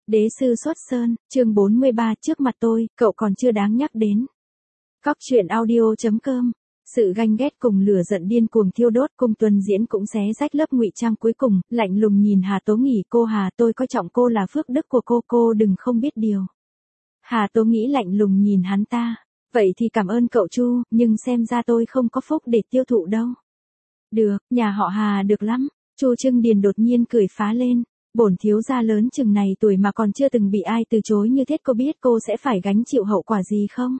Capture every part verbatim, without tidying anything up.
Đế sư xuất sơn, chương bốn mươi ba, trước mặt tôi, cậu còn chưa đáng nhắc đến. Cóc truyện audio chấm com. Sự ganh ghét cùng lửa giận điên cuồng thiêu đốt, Cung Tuấn Diễn cũng xé rách lớp ngụy trang cuối cùng, lạnh lùng nhìn Hà Tố Nghỉ, cô Hà, tôi coi trọng cô là phước đức của cô, cô đừng không biết điều. Hà Tố Nghĩ lạnh lùng nhìn hắn ta, vậy thì cảm ơn cậu Chu, nhưng xem ra tôi không có phúc để tiêu thụ đâu. Được, nhà họ Hà được lắm. Chu Trưng Điền đột nhiên cười phá lên. Bổn thiếu gia lớn chừng này tuổi mà còn chưa từng bị ai từ chối như thế, cô biết cô sẽ phải gánh chịu hậu quả gì không?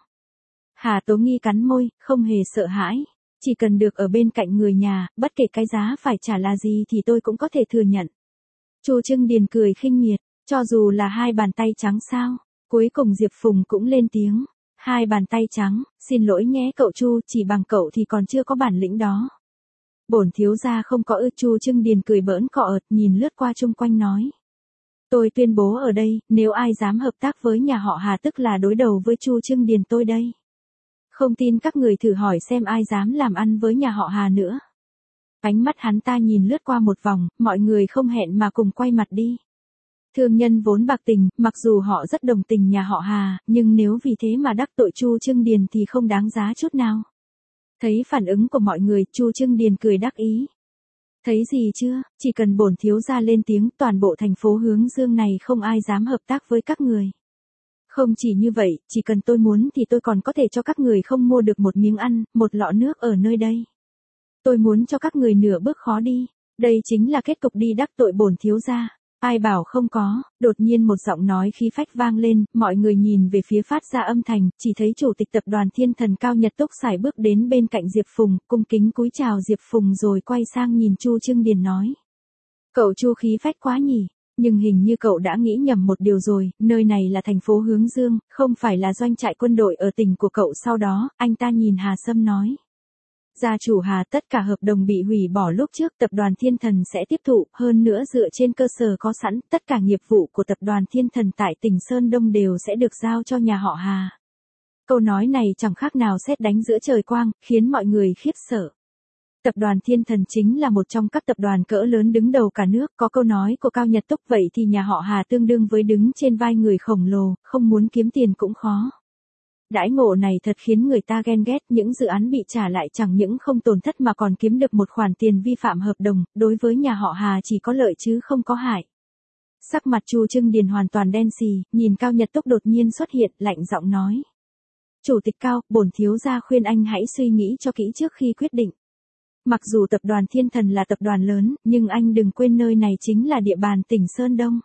Hà Tố Nghi cắn môi, không hề sợ hãi. Chỉ cần được ở bên cạnh người nhà, bất kể cái giá phải trả là gì thì tôi cũng có thể thừa nhận. Chu Trưng Điền cười khinh miệt, cho dù là hai bàn tay trắng sao? Cuối cùng Diệp Phùng cũng lên tiếng. Hai bàn tay trắng, xin lỗi nhé cậu Chu, chỉ bằng cậu thì còn chưa có bản lĩnh đó. Bổn thiếu gia không có ư. Chu Trưng Điền cười bỡn cọ ợt, nhìn lướt qua chung quanh nói. Tôi tuyên bố ở đây, nếu ai dám hợp tác với nhà họ Hà tức là đối đầu với Chu Trưng Điền tôi đây. Không tin các người thử hỏi xem ai dám làm ăn với nhà họ Hà nữa. Ánh mắt hắn ta nhìn lướt qua một vòng, mọi người không hẹn mà cùng quay mặt đi. Thương nhân vốn bạc tình, mặc dù họ rất đồng tình nhà họ Hà, nhưng nếu vì thế mà đắc tội Chu Trưng Điền thì không đáng giá chút nào. Thấy phản ứng của mọi người, Chu Trưng Điền cười đắc ý. Thấy gì chưa, chỉ cần bổn thiếu gia lên tiếng, toàn bộ thành phố Hướng Dương này không ai dám hợp tác với các người. Không chỉ như vậy, chỉ cần tôi muốn thì tôi còn có thể cho các người không mua được một miếng ăn, một lọ nước ở nơi đây. Tôi muốn cho các người nửa bước khó đi, đây chính là kết cục đi đắc tội bổn thiếu gia. Ai bảo không có, đột nhiên một giọng nói khí phách vang lên, mọi người nhìn về phía phát ra âm thanh, chỉ thấy chủ tịch tập đoàn Thiên Thần Cao Nhật Túc sải bước đến bên cạnh Diệp Phùng, cung kính cúi chào Diệp Phùng rồi quay sang nhìn Chu Trưng Điền nói. Cậu Chu khí phách quá nhỉ, nhưng hình như cậu đã nghĩ nhầm một điều rồi, nơi này là thành phố Hướng Dương, không phải là doanh trại quân đội ở tỉnh của cậu. Sau đó, anh ta nhìn Hà Sâm nói. Gia chủ Hà, tất cả hợp đồng bị hủy bỏ lúc trước tập đoàn Thiên Thần sẽ tiếp thụ, hơn nữa dựa trên cơ sở có sẵn, tất cả nghiệp vụ của tập đoàn Thiên Thần tại tỉnh Sơn Đông đều sẽ được giao cho nhà họ Hà. Câu nói này chẳng khác nào sét đánh giữa trời quang, khiến mọi người khiếp sợ. Tập đoàn Thiên Thần chính là một trong các tập đoàn cỡ lớn đứng đầu cả nước, có câu nói của Cao Nhật Túc, vậy thì nhà họ Hà tương đương với đứng trên vai người khổng lồ, không muốn kiếm tiền cũng khó. Đãi ngộ này thật khiến người ta ghen ghét, những dự án bị trả lại chẳng những không tổn thất mà còn kiếm được một khoản tiền vi phạm hợp đồng, đối với nhà họ Hà chỉ có lợi chứ không có hại. Sắc mặt Chu Trưng Điền hoàn toàn đen xì, nhìn Cao Nhật Túc đột nhiên xuất hiện, lạnh giọng nói. Chủ tịch Cao, bổn thiếu gia khuyên anh hãy suy nghĩ cho kỹ trước khi quyết định. Mặc dù tập đoàn Thiên Thần là tập đoàn lớn, nhưng anh đừng quên nơi này chính là địa bàn tỉnh Sơn Đông.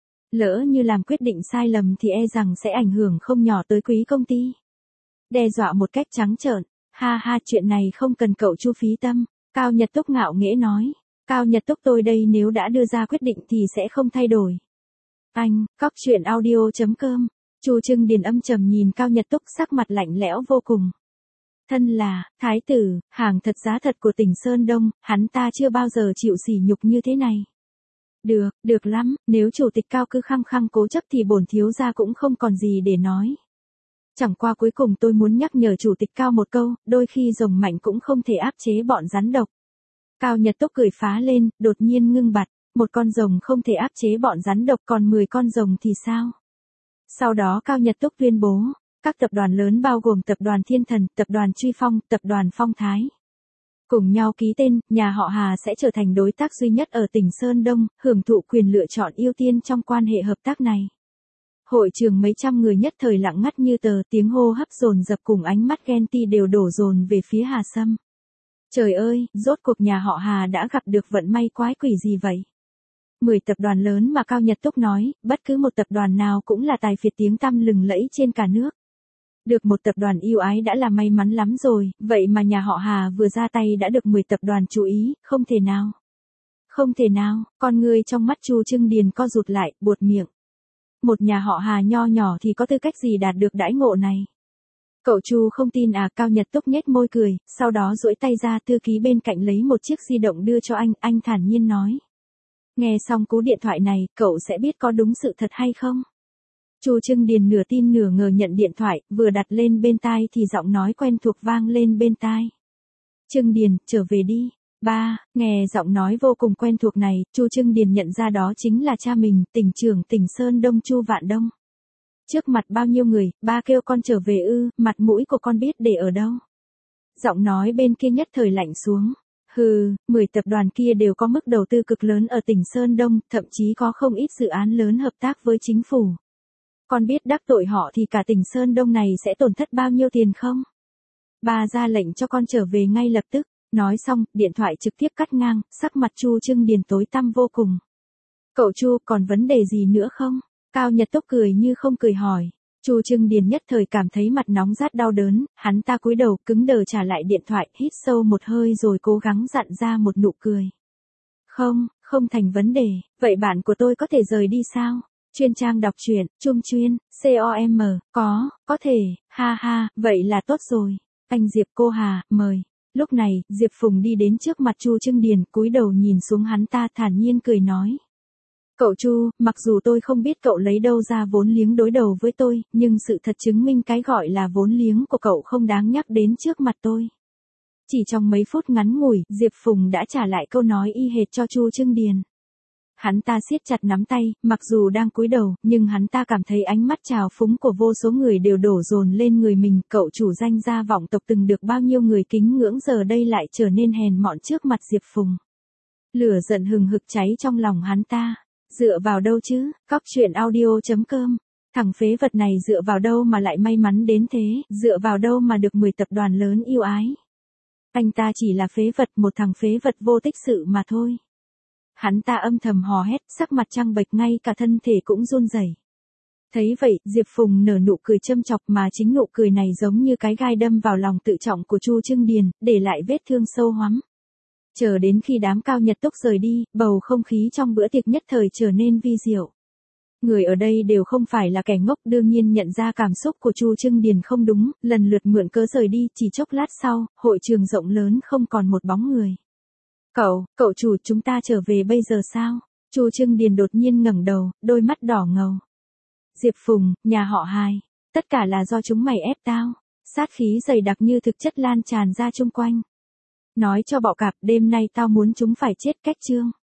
Lỡ như làm quyết định sai lầm thì e rằng sẽ ảnh hưởng không nhỏ tới quý công ty. Đe dọa một cách trắng trợn, ha ha, chuyện này không cần cậu Chu phí tâm. Cao Nhật Túc ngạo nghễ nói. Cao Nhật Túc tôi đây nếu đã đưa ra quyết định thì sẽ không thay đổi. Anh, cóc truyện audio chấm com. Chu Trưng Điền âm trầm nhìn Cao Nhật Túc, sắc mặt lạnh lẽo vô cùng. Thân là thái tử, hàng thật giá thật của tỉnh Sơn Đông, hắn ta chưa bao giờ chịu sỉ nhục như thế này. Được, được lắm, nếu chủ tịch Cao cứ khăng khăng cố chấp thì bổn thiếu gia cũng không còn gì để nói. Chẳng qua cuối cùng tôi muốn nhắc nhở chủ tịch Cao một câu, đôi khi rồng mạnh cũng không thể áp chế bọn rắn độc. Cao Nhật Túc cười phá lên, đột nhiên ngưng bặt, một con rồng không thể áp chế bọn rắn độc, còn mười con rồng thì sao? Sau đó Cao Nhật Túc tuyên bố, các tập đoàn lớn bao gồm tập đoàn Thiên Thần, tập đoàn Truy Phong, tập đoàn Phong Thái. Cùng nhau ký tên, nhà họ Hà sẽ trở thành đối tác duy nhất ở tỉnh Sơn Đông, hưởng thụ quyền lựa chọn ưu tiên trong quan hệ hợp tác này. Hội trường mấy trăm người nhất thời lặng ngắt như tờ, tiếng hô hấp dồn dập cùng ánh mắt ghen tị đều đổ dồn về phía Hà Sâm. Trời ơi, rốt cuộc nhà họ Hà đã gặp được vận may quái quỷ gì vậy? Mười tập đoàn lớn mà Cao Nhật Túc nói, bất cứ một tập đoàn nào cũng là tài phiệt tiếng tăm lừng lẫy trên cả nước. Được một tập đoàn yêu ái đã là may mắn lắm rồi, vậy mà nhà họ Hà vừa ra tay đã được mười tập đoàn chú ý, không thể nào. Không thể nào, con người trong mắt Chu Trưng Điền co rụt lại, buột miệng. Một nhà họ Hà nho nhỏ thì có tư cách gì đạt được đãi ngộ này? Cậu Chu không tin à? Cao Nhật Túc nhếch môi cười, sau đó duỗi tay ra, thư ký bên cạnh lấy một chiếc di động đưa cho anh, anh thản nhiên nói. Nghe xong cú điện thoại này, cậu sẽ biết có đúng sự thật hay không? Chu Trưng Điền nửa tin nửa ngờ nhận điện thoại, vừa đặt lên bên tai thì giọng nói quen thuộc vang lên bên tai. Trưng Điền, trở về đi. Ba, nghe giọng nói vô cùng quen thuộc này, Chu Trưng Điền nhận ra đó chính là cha mình, tỉnh trưởng tỉnh Sơn Đông Chu Vạn Đông. Trước mặt bao nhiêu người, ba kêu con trở về ư, mặt mũi của con biết để ở đâu. Giọng nói bên kia nhất thời lạnh xuống. Hừ, mười tập đoàn kia đều có mức đầu tư cực lớn ở tỉnh Sơn Đông, thậm chí có không ít dự án lớn hợp tác với chính phủ. Con biết đắc tội họ thì cả tỉnh Sơn Đông này sẽ tổn thất bao nhiêu tiền không? Ba ra lệnh cho con trở về ngay lập tức. Nói xong, điện thoại trực tiếp cắt ngang, sắc mặt Chu Trưng Điền tối tăm vô cùng. Cậu Chu, còn vấn đề gì nữa không? Cao Nhật Túc cười như không cười hỏi. Chu Trưng Điền nhất thời cảm thấy mặt nóng rát đau đớn, hắn ta cúi đầu cứng đờ trả lại điện thoại, hít sâu một hơi rồi cố gắng dặn ra một nụ cười. Không, không thành vấn đề, vậy bạn của tôi có thể rời đi sao? Chuyên trang đọc truyện, Trung Chuyên, com, có, có thể, ha ha, vậy là tốt rồi. Anh Diệp cô Hà, mời. Lúc này, Diệp Phùng đi đến trước mặt Chu Trưng Điền, cúi đầu nhìn xuống hắn ta thản nhiên cười nói. Cậu Chu, mặc dù tôi không biết cậu lấy đâu ra vốn liếng đối đầu với tôi, nhưng sự thật chứng minh cái gọi là vốn liếng của cậu không đáng nhắc đến trước mặt tôi. Chỉ trong mấy phút ngắn ngủi, Diệp Phùng đã trả lại câu nói y hệt cho Chu Trưng Điền. Hắn ta siết chặt nắm tay, mặc dù đang cúi đầu, nhưng hắn ta cảm thấy ánh mắt trào phúng của vô số người đều đổ dồn lên người mình. Cậu chủ danh gia vọng tộc từng được bao nhiêu người kính ngưỡng giờ đây lại trở nên hèn mọn trước mặt Diệp Phùng. Lửa giận hừng hực cháy trong lòng hắn ta. Dựa vào đâu chứ, cóc truyện audio chấm com. Thằng phế vật này dựa vào đâu mà lại may mắn đến thế, dựa vào đâu mà được mười tập đoàn lớn yêu ái. Anh ta chỉ là phế vật, một thằng phế vật vô tích sự mà thôi. Hắn ta âm thầm hò hét, sắc mặt trắng bệch, ngay cả thân thể cũng run rẩy. Thấy vậy, Diệp Phùng nở nụ cười châm chọc, mà chính nụ cười này giống như cái gai đâm vào lòng tự trọng của Chu Trưng Điền, để lại vết thương sâu hoắm. Chờ đến khi đám Cao Nhật Túc rời đi, bầu không khí trong bữa tiệc nhất thời trở nên vi diệu. Người ở đây đều không phải là kẻ ngốc, đương nhiên nhận ra cảm xúc của Chu Trưng Điền không đúng, lần lượt mượn cớ rời đi. Chỉ chốc lát sau, hội trường rộng lớn không còn một bóng người. Cậu, cậu chủ, chúng ta trở về bây giờ sao? Chu Trưng Điền đột nhiên ngẩng đầu, đôi mắt đỏ ngầu. Diệp Phùng, nhà họ Hai, tất cả là do chúng mày ép tao. Sát khí dày đặc như thực chất lan tràn ra chung quanh. Nói cho bọ cạp, đêm nay tao muốn chúng phải chết cách chương.